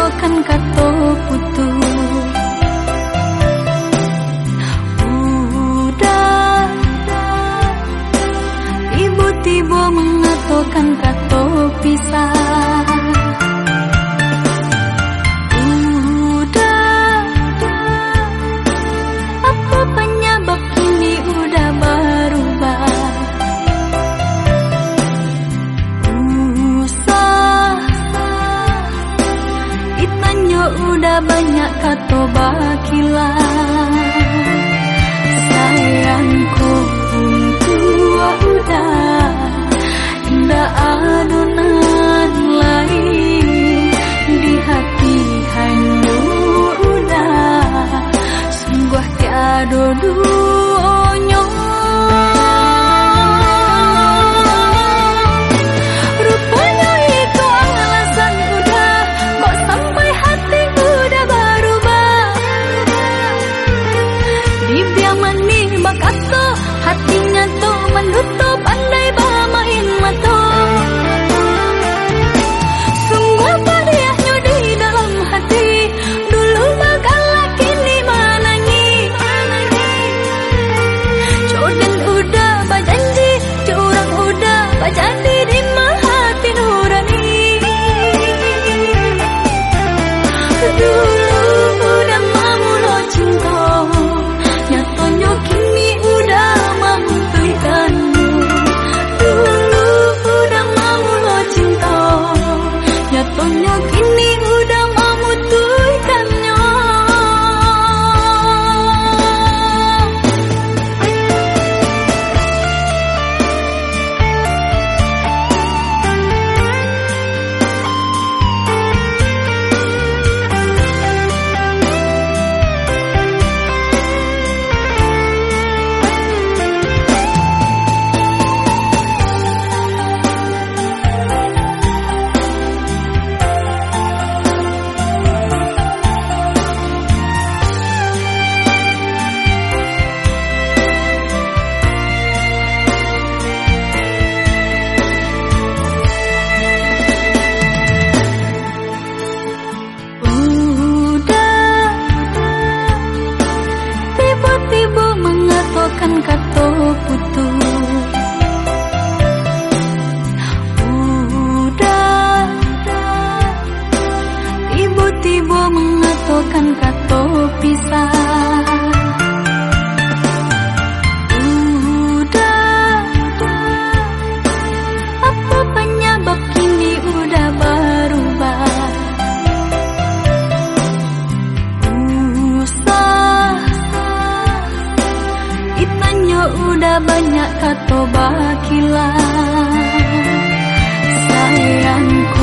mengatakan kata putus. Udah tiba-tiba mengatakan kata pisah. Udah apa penyebab kini udah berubah? Udah banyak kata bakilah. Sayangku tua udah indah adonan lain di hati hanya udah sungguh tiada duanya. Rupanya itu alasan udah kok sampai hati udah berubah. Dibiar manis bakata hatinya tuh menutup pandai bermain mata. Sungguh padiahnya di dalam hati dulu bakalah kini menangis. Jodan udah berjanji, curang udah berjadi di hati nurani. Dulu udah mamulo cinta, nyatanya kini udah memberikanmu. Dulu udah mamulo cinta, nyatanya kini udah memutuskannya. Tiba-tiba mengatakan kata putus. Udah tiba-tiba mengatakan kata pisah. Udah apa penyebab kini udah berubah? Udah banyak kata bakilah. Sayangku